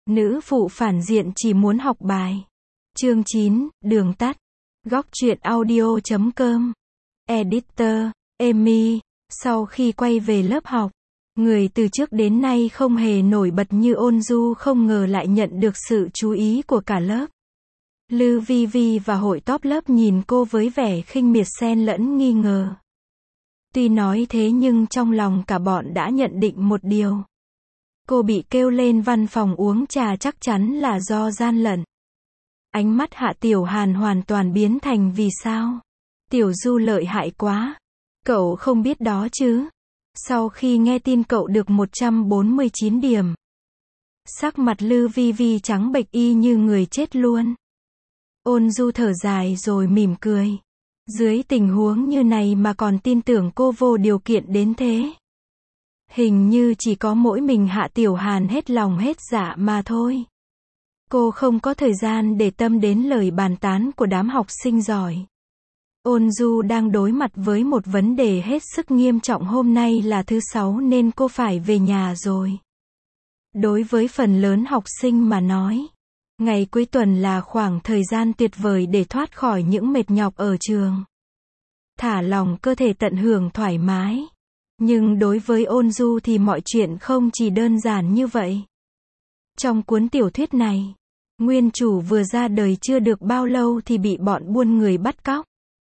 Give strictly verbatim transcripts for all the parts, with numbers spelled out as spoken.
Nữ phụ phản diện chỉ muốn học bài. Chương chín, đường tắt. Góc truyện audio chấm com. Editor, Amy. Sau khi quay về lớp học, người từ trước đến nay không hề nổi bật như Ôn Du không ngờ lại nhận được sự chú ý của cả lớp. Lư Vi Vi và hội top lớp nhìn cô với vẻ khinh miệt xen lẫn nghi ngờ. Tuy nói thế nhưng trong lòng cả bọn đã nhận định một điều. Cô bị kêu lên văn phòng uống trà chắc chắn là do gian lận. Ánh mắt Hạ Tiểu Hàn hoàn toàn biến thành vì sao? Tiểu Du lợi hại quá. Cậu không biết đó chứ. Sau khi nghe tin cậu được một trăm bốn mươi chín điểm. Sắc mặt Lư Vi Vi trắng bệch y như người chết luôn. Ôn Du thở dài rồi mỉm cười. Dưới tình huống như này mà còn tin tưởng cô vô điều kiện đến thế. Hình như chỉ có mỗi mình Hạ Tiểu Hàn hết lòng hết dạ mà thôi. Cô không có thời gian để tâm đến lời bàn tán của đám học sinh giỏi. Ôn Du đang đối mặt với một vấn đề hết sức nghiêm trọng, hôm nay là thứ sáu nên cô phải về nhà rồi. Đối với phần lớn học sinh mà nói, ngày cuối tuần là khoảng thời gian tuyệt vời để thoát khỏi những mệt nhọc ở trường. Thả lỏng cơ thể tận hưởng thoải mái. Nhưng đối với Ôn Du thì mọi chuyện không chỉ đơn giản như vậy. Trong cuốn tiểu thuyết này, nguyên chủ vừa ra đời chưa được bao lâu thì bị bọn buôn người bắt cóc.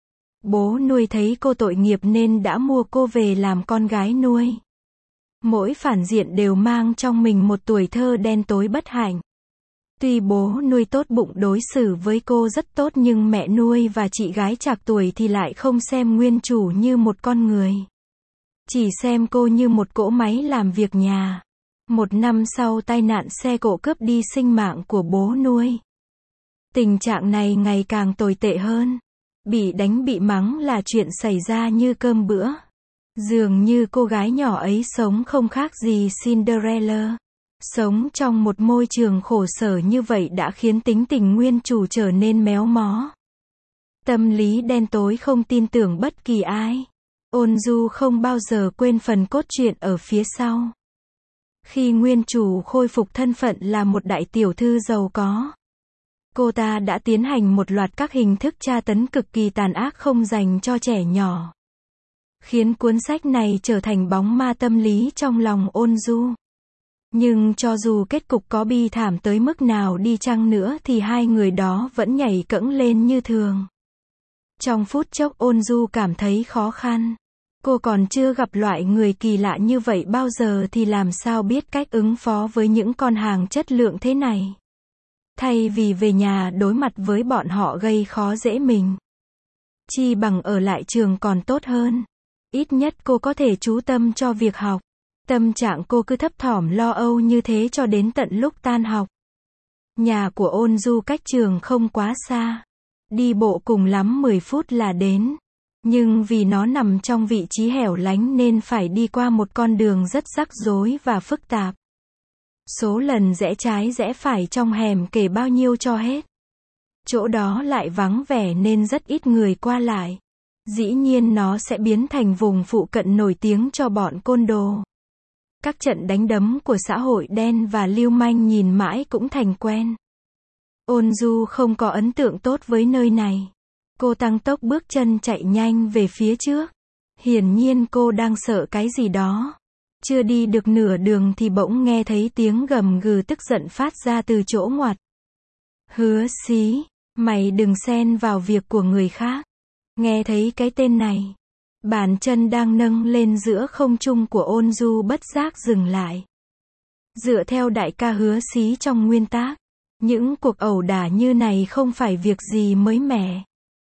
Bố nuôi thấy cô tội nghiệp nên đã mua cô về làm con gái nuôi. Mỗi phản diện đều mang trong mình một tuổi thơ đen tối bất hạnh. Tuy bố nuôi tốt bụng đối xử với cô rất tốt nhưng mẹ nuôi và chị gái trạc tuổi thì lại không xem nguyên chủ như một con người. Chỉ xem cô như một cỗ máy làm việc nhà. Một năm sau tai nạn xe cộ cướp đi sinh mạng của bố nuôi. Tình trạng này ngày càng tồi tệ hơn. Bị đánh bị mắng là chuyện xảy ra như cơm bữa. Dường như cô gái nhỏ ấy sống không khác gì Cinderella. Sống trong một môi trường khổ sở như vậy đã khiến tính tình nguyên chủ trở nên méo mó. Tâm lý đen tối không tin tưởng bất kỳ ai. Ôn Du không bao giờ quên phần cốt truyện ở phía sau. Khi nguyên chủ khôi phục thân phận là một đại tiểu thư giàu có, cô ta đã tiến hành một loạt các hình thức tra tấn cực kỳ tàn ác không dành cho trẻ nhỏ. Khiến cuốn sách này trở thành bóng ma tâm lý trong lòng Ôn Du. Nhưng cho dù kết cục có bi thảm tới mức nào đi chăng nữa thì hai người đó vẫn nhảy cẫng lên như thường. Trong phút chốc Ôn Du cảm thấy khó khăn. Cô còn chưa gặp loại người kỳ lạ như vậy bao giờ thì làm sao biết cách ứng phó với những con hàng chất lượng thế này. Thay vì về nhà đối mặt với bọn họ gây khó dễ mình, chi bằng ở lại trường còn tốt hơn. Ít nhất cô có thể chú tâm cho việc học. Tâm trạng cô cứ thấp thỏm lo âu như thế cho đến tận lúc tan học. Nhà của Ôn Du cách trường không quá xa. Đi bộ cùng lắm mười phút là đến. Nhưng vì nó nằm trong vị trí hẻo lánh nên phải đi qua một con đường rất rắc rối và phức tạp. Số lần rẽ trái rẽ phải trong hẻm kể bao nhiêu cho hết. Chỗ đó lại vắng vẻ nên rất ít người qua lại. Dĩ nhiên nó sẽ biến thành vùng phụ cận nổi tiếng cho bọn côn đồ. Các trận đánh đấm của xã hội đen và lưu manh nhìn mãi cũng thành quen. Ôn Du không có ấn tượng tốt với nơi này. Cô tăng tốc bước chân chạy nhanh về phía trước. Hiển nhiên cô đang sợ cái gì đó. Chưa đi được nửa đường thì bỗng nghe thấy tiếng gầm gừ tức giận phát ra từ chỗ ngoặt. Hứa Xí, mày đừng xen vào việc của người khác. Nghe thấy cái tên này, bàn chân đang nâng lên giữa không trung của Ôn Du bất giác dừng lại. Dựa theo đại ca Hứa Xí trong nguyên tác, những cuộc ẩu đả như này không phải việc gì mới mẻ.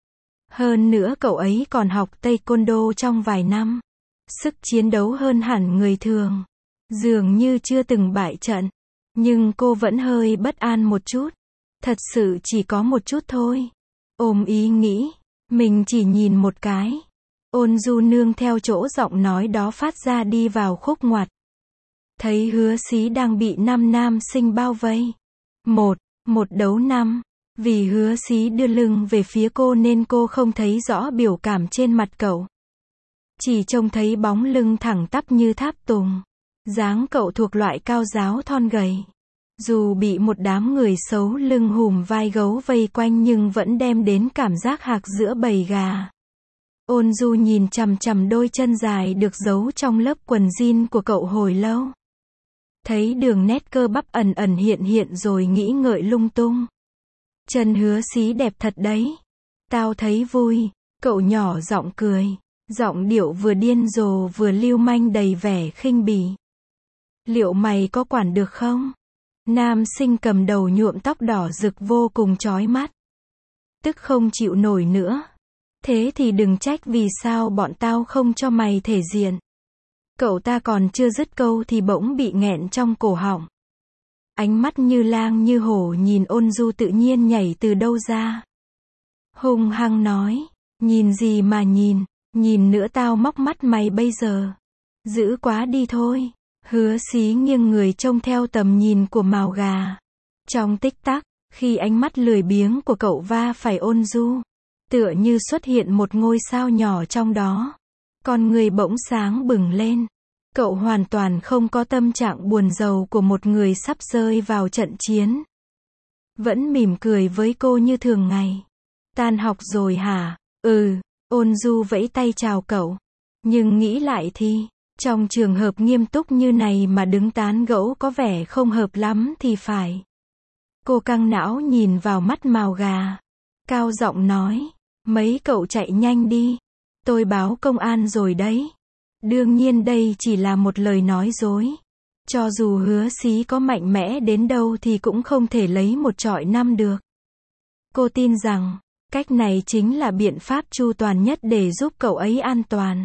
Hơn nữa cậu ấy còn học Taekwondo trong vài năm. Sức chiến đấu hơn hẳn người thường. Dường như chưa từng bại trận. Nhưng cô vẫn hơi bất an một chút. Thật sự chỉ có một chút thôi. Ôm ý nghĩ, mình chỉ nhìn một cái. Ôn Du nương theo chỗ giọng nói đó phát ra đi vào khúc ngoặt. Thấy Hứa Xí đang bị năm nam sinh bao vây. Một, một đấu năm. Vì Hứa Xí đưa lưng về phía cô nên cô không thấy rõ biểu cảm trên mặt cậu. Chỉ trông thấy bóng lưng thẳng tắp như tháp tùng. Dáng cậu thuộc loại cao ráo thon gầy. Dù bị một đám người xấu lưng hùm vai gấu vây quanh nhưng vẫn đem đến cảm giác hạc giữa bầy gà. Ôn Du nhìn chằm chằm đôi chân dài được giấu trong lớp quần jean của cậu hồi lâu. Thấy đường nét cơ bắp ẩn ẩn hiện hiện rồi nghĩ ngợi lung tung. Chân Hứa Xí đẹp thật đấy. Tao thấy vui. Cậu nhỏ giọng cười. Giọng điệu vừa điên rồ vừa lưu manh đầy vẻ khinh bỉ. Liệu mày có quản được không? Nam sinh cầm đầu nhuộm tóc đỏ rực vô cùng chói mắt. Tức không chịu nổi nữa. Thế thì đừng trách vì sao bọn tao không cho mày thể diện. Cậu ta còn chưa dứt câu thì bỗng bị nghẹn trong cổ họng. Ánh mắt như lang như hổ nhìn Ôn Du tự nhiên nhảy từ đâu ra. Hung hăng nói, nhìn gì mà nhìn, nhìn nữa tao móc mắt mày bây giờ. Dữ quá đi thôi. Hứa Xí nghiêng người trông theo tầm nhìn của mào gà. Trong tích tắc, khi ánh mắt lười biếng của cậu va phải Ôn Du, tựa như xuất hiện một ngôi sao nhỏ trong đó. Con người bỗng sáng bừng lên. Cậu hoàn toàn không có tâm trạng buồn rầu của một người sắp rơi vào trận chiến. Vẫn mỉm cười với cô như thường ngày. Tan học rồi hả? Ừ, Ôn Du vẫy tay chào cậu. Nhưng nghĩ lại thì, trong trường hợp nghiêm túc như này mà đứng tán gẫu có vẻ không hợp lắm thì phải. Cô căng não nhìn vào mắt mào gà. Cao giọng nói, mấy cậu chạy nhanh đi. Tôi báo công an rồi đấy. Đương nhiên đây chỉ là một lời nói dối. Cho dù Hứa Xí có mạnh mẽ đến đâu thì cũng không thể lấy một chọi năm được. Cô tin rằng, cách này chính là biện pháp chu toàn nhất để giúp cậu ấy an toàn.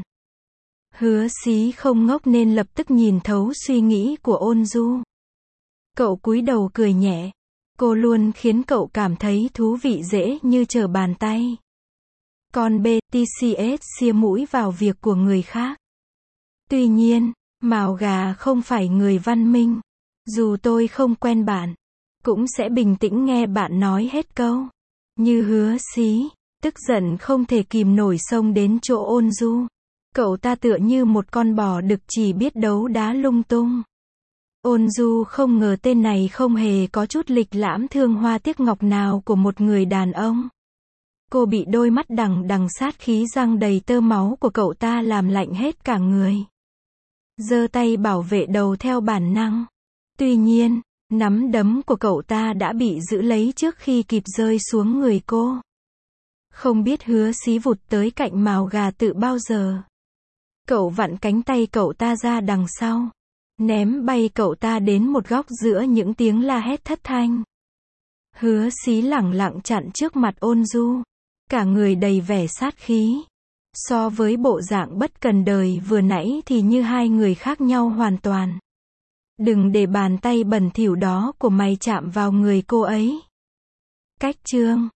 Hứa Xí không ngốc nên lập tức nhìn thấu suy nghĩ của Ôn Du. Cậu cúi đầu cười nhẹ. Cô luôn khiến cậu cảm thấy thú vị dễ như trở bàn tay. Còn bê tê xê ét xia mũi vào việc của người khác. Tuy nhiên, mào gà không phải người văn minh. Dù tôi không quen bạn, cũng sẽ bình tĩnh nghe bạn nói hết câu. Như Hứa Xí, tức giận không thể kìm nổi xông đến chỗ Ôn Du. Cậu ta tựa như một con bò đực chỉ biết đấu đá lung tung. Ôn Du không ngờ tên này không hề có chút lịch lãm thương hoa tiếc ngọc nào của một người đàn ông. Cô bị đôi mắt đằng đằng sát khí răng đầy tơ máu của cậu ta làm lạnh hết cả người. Giơ tay bảo vệ đầu theo bản năng. Tuy nhiên, nắm đấm của cậu ta đã bị giữ lấy trước khi kịp rơi xuống người cô. Không biết Hứa Xí vụt tới cạnh mào gà tự bao giờ. Cậu vặn cánh tay cậu ta ra đằng sau. Ném bay cậu ta đến một góc giữa những tiếng la hét thất thanh. Hứa Xí lẳng lặng chặn trước mặt Ôn Du. Cả người đầy vẻ sát khí. So với bộ dạng bất cần đời vừa nãy thì như hai người khác nhau hoàn toàn. Đừng để bàn tay bẩn thỉu đó của mày chạm vào người cô ấy. Cách chương